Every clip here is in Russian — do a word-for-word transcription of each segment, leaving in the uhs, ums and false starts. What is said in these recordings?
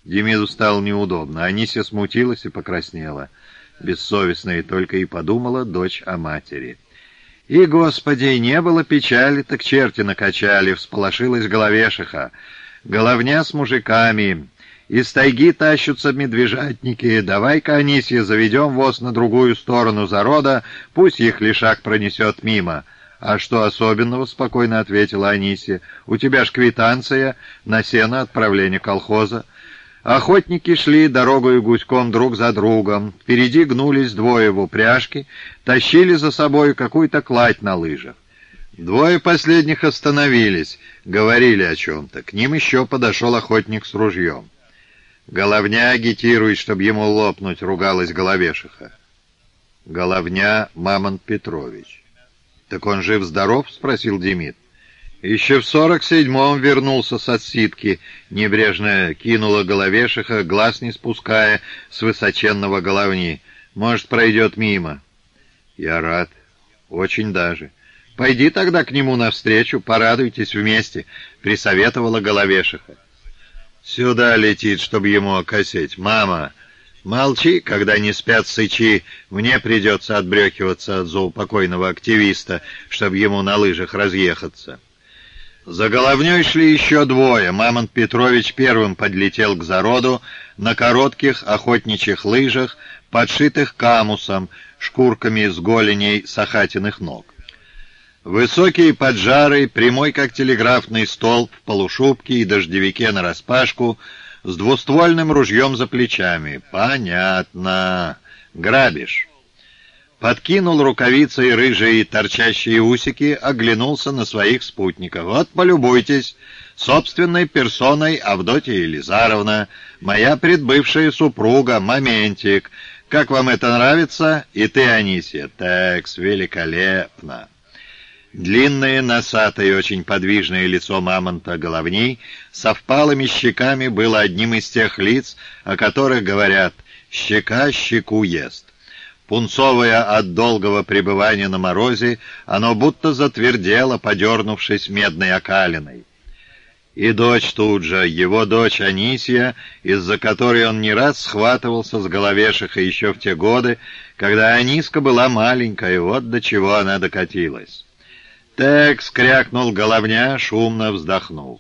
Демиду стало неудобно. Анисия смутилась и покраснела. Бессовестная только и подумала дочь о матери. «И, Господи, не было печали, так черти накачали», — всполошилась Головешиха. «Головня с мужиками. Из тайги тащутся медвежатники. Давай-ка, Анисия, заведем воз на другую сторону зарода, пусть их лишак пронесет мимо». «А что особенного?» — спокойно ответила Анисия. «У тебя ж квитанция на сено отправления колхоза». Охотники шли дорогою гуськом друг за другом. Впереди гнулись двое в упряжке, тащили за собой какую-то кладь на лыжах. Двое последних остановились, говорили о чем-то. К ним еще подошел охотник с ружьем. «Головня агитирует, чтобы ему лопнуть», — ругалась Головешиха. Головня Мамонт Петрович. «Так он жив-здоров?» — спросил Демид. «Еще в сорок седьмом вернулся с отсидки», — небрежно кинула Головешиха, глаз не спуская с высоченного головни. «Может, пройдет мимо». «Я рад. Очень даже. Пойди тогда к нему навстречу, порадуйтесь вместе», — присоветовала Головешиха. «Сюда летит, чтобы ему окосить. Мама, молчи, когда не спят сычи. Мне придется отбрехиваться от заупокойного активиста, чтобы ему на лыжах разъехаться». За головней шли еще двое. Мамонт Петрович первым подлетел к зароду на коротких охотничьих лыжах, подшитых камусом, шкурками с голеней сахатиных ног. Высокий, поджарый, прямой как телеграфный столб, в полушубке и дождевике нараспашку, с двуствольным ружьем за плечами. Понятно. Грабишь. Подкинул рукавицей рыжие торчащие усики, оглянулся на своих спутников. «Вот, полюбуйтесь, собственной персоной Авдотья Елизаровна, моя предбывшая супруга, моментик. Как вам это нравится? И ты, Анисия?» «Текс, великолепно!» Длинное, носатое и очень подвижное лицо мамонта Головни со впалыми щеками было одним из тех лиц, о которых говорят «щека щеку ест». Пунцовое от долгого пребывания на морозе, оно будто затвердело, подернувшись медной окалиной. И дочь тут же, его дочь Анисия, из-за которой он не раз схватывался с Головешихой еще в те годы, когда Аниска была маленькая, вот до чего она докатилась. «Текс!» — крякнул Головня, шумно вздохнув.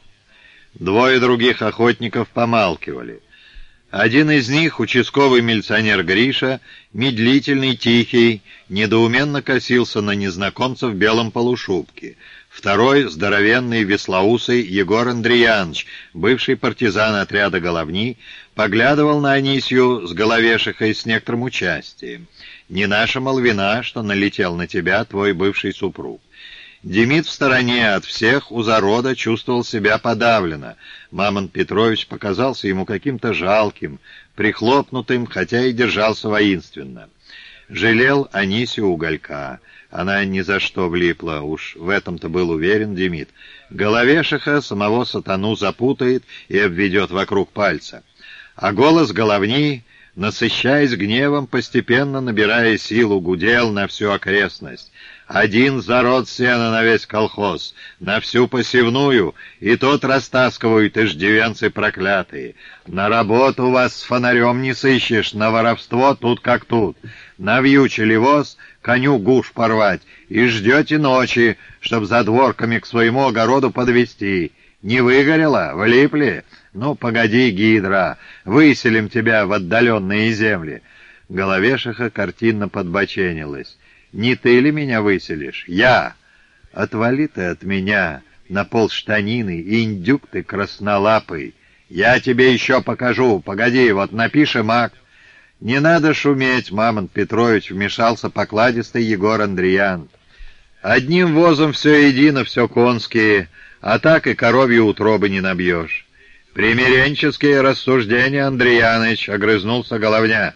Двое других охотников помалкивали. Один из них, участковый милиционер Гриша, медлительный, тихий, недоуменно косился на незнакомца в белом полушубке. Второй, здоровенный, веслоусый Егор Андреянович, бывший партизан отряда Головни, поглядывал на Анисью с Головешихой с некоторым участием. «Не наша молвина, что налетел на тебя твой бывший супруг». Демид в стороне от всех у зарода чувствовал себя подавленно. Мамонт Петрович показался ему каким-то жалким, прихлопнутым, хотя и держался воинственно. Жалел Анисию Уголька. Она ни за что влипла, уж в этом-то был уверен Демид. Головешиха самого сатану запутает и обведет вокруг пальца. А голос Головни, насыщаясь гневом, постепенно набирая силу, гудел на всю окрестность. «Один зарод сена на весь колхоз, на всю посевную, и тот растаскивают иждивенцы проклятые. На работу вас с фонарем не сыщешь, на воровство тут как тут. Навьючили воз, коню гуш порвать, и ждете ночи, чтоб за дворками к своему огороду подвести. Не выгорело? Влипли? Ну, погоди, гидра, выселим тебя в отдаленные земли». Головешиха картинно подбоченилась. «Не ты ли меня выселишь? Я! Отвали ты от меня на полштанины, индюк ты краснолапый! Я тебе еще покажу, погоди, вот напишем акт». «Не надо шуметь, Мамонт Петрович», — вмешался покладистый Егор Андреян. «Одним возом все едино, все конские, а так и коровью утробы не набьешь». «Примиренческие рассуждения, Андреяныч», — огрызнулся Головня.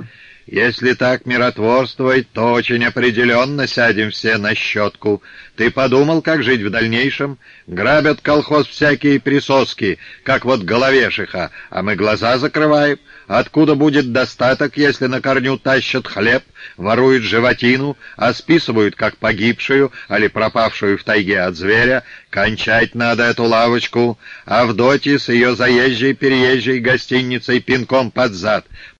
Если так миротворствовать, то очень определенно сядем все на щетку. Ты подумал, как жить в дальнейшем? Грабят колхоз всякие присоски, как вот головешиха, а мы глаза закрываем. Откуда будет достаток, если на корню тащат хлеб, воруют животину, а списывают как погибшую, али пропавшую в тайге от зверя? Кончать надо эту лавочку. Авдотье с ее заезжей-переезжей гостиницей пинком под зад.